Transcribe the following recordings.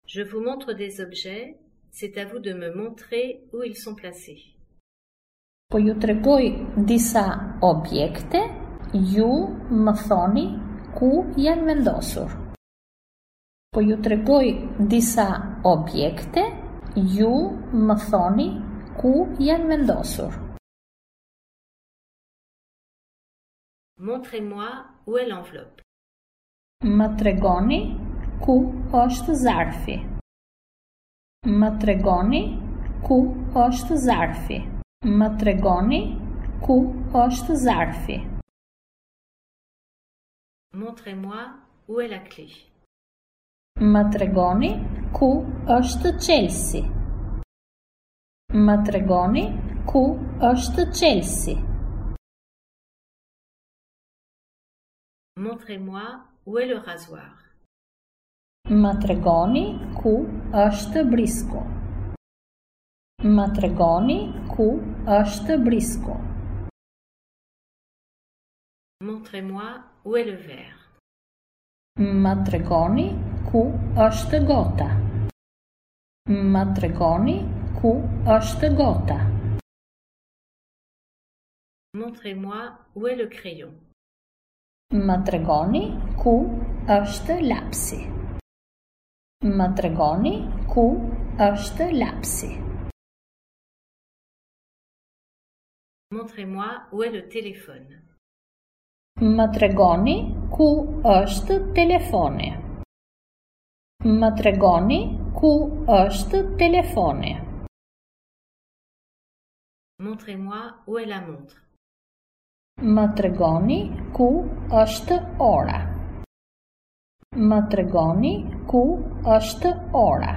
Je vous montre des objets, c'est à vous de me montrer où ils sont placés. Po ju tregoj disa objekte, ju më thoni ku janë vendosur. Po ju tregoj disa objekte, ju më thoni ku janë vendosur. Montrez-moi où est l'enveloppe. Më tregoni ku është zarfi. Më tregoni ku është zarfi. Më tregoni ku është zarfi. Montrez-moi où est la clé. Më tregoni ku është Chelsea. Më tregoni ku është Chelsea. Montrez-moi où est le rasoir. Më tregoni ku është brisku. Më tregoni ku është brisku. Montrez-moi où est le verre. Më tregoni ku është gota. Më tregoni ku është gota. Montrez-moi où est le crayon. Më tregoni ku është lapsi. Më tregoni ku është lapsi. Montrez-moi où est le téléphone. Më tregoni ku është telefoni. Më tregoni ku është telefoni. Montrez-moi où est la montre. Më tregoni ku është ora. Më tregoni ku është ora.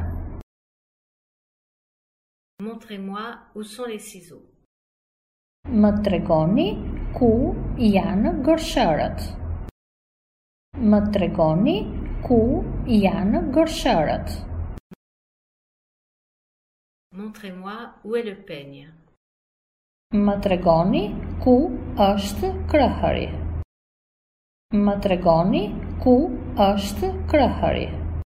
Montrez-moi où sont les ciseaux. Më tregoni ku janë gërshërët. Më tregoni ku janë gërshërët. Montrez-moi où est le peigne. Më tregoni ku është krahëri. Më tregoni ku është krahëri.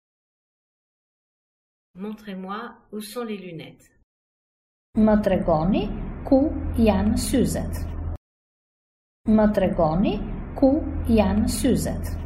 Montrez-moi où sont les lunettes. Më tregoni ku janë syzet. Më tregoni ku janë syzet.